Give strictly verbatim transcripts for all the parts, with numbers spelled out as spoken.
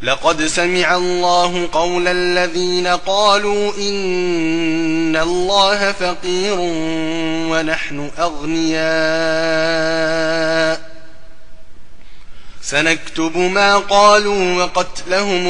لقد سمع الله قول الذين قالوا إن الله فقير ونحن أغنياء سنكتب ما قالوا وقتلهم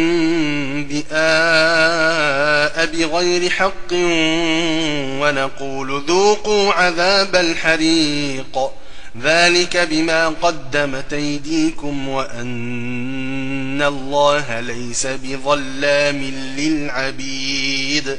الأنبياء بغير حق ونقول ذوقوا عذاب الحريق ذلك بما قدمت أيديكم وأن الله ليس بظلام للعبيد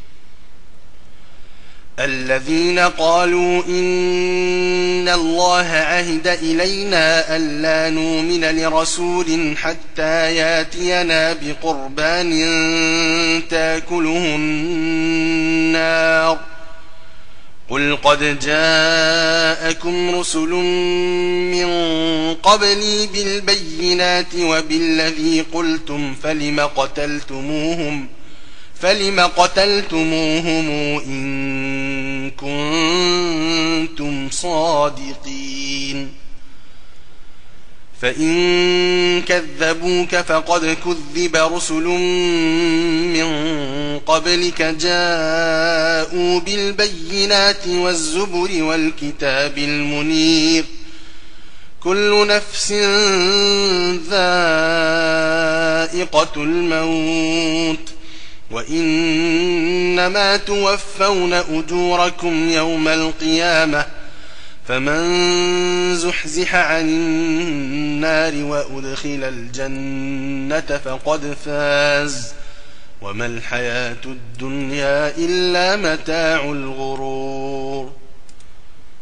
الذين قالوا إن الله عهد إلينا ألا نؤمن لرسول حتى ياتينا بقربان تأكله النار قل قد جاءكم رسل من قبلي بالبينات وبالذي قلتم فلم قتلتموهم فلم قتلتموهم إن كنتم صادقين فإن كذبوك فقد كذب رسل من قبلك جاءوا بالبينات والزبر والكتاب المنير كل نفس ذائقة الموت وإنما توفون أجوركم يوم القيامة فمن زحزح عن النار وأدخل الجنة فقد فاز وما الحياة الدنيا إلا متاع الغرور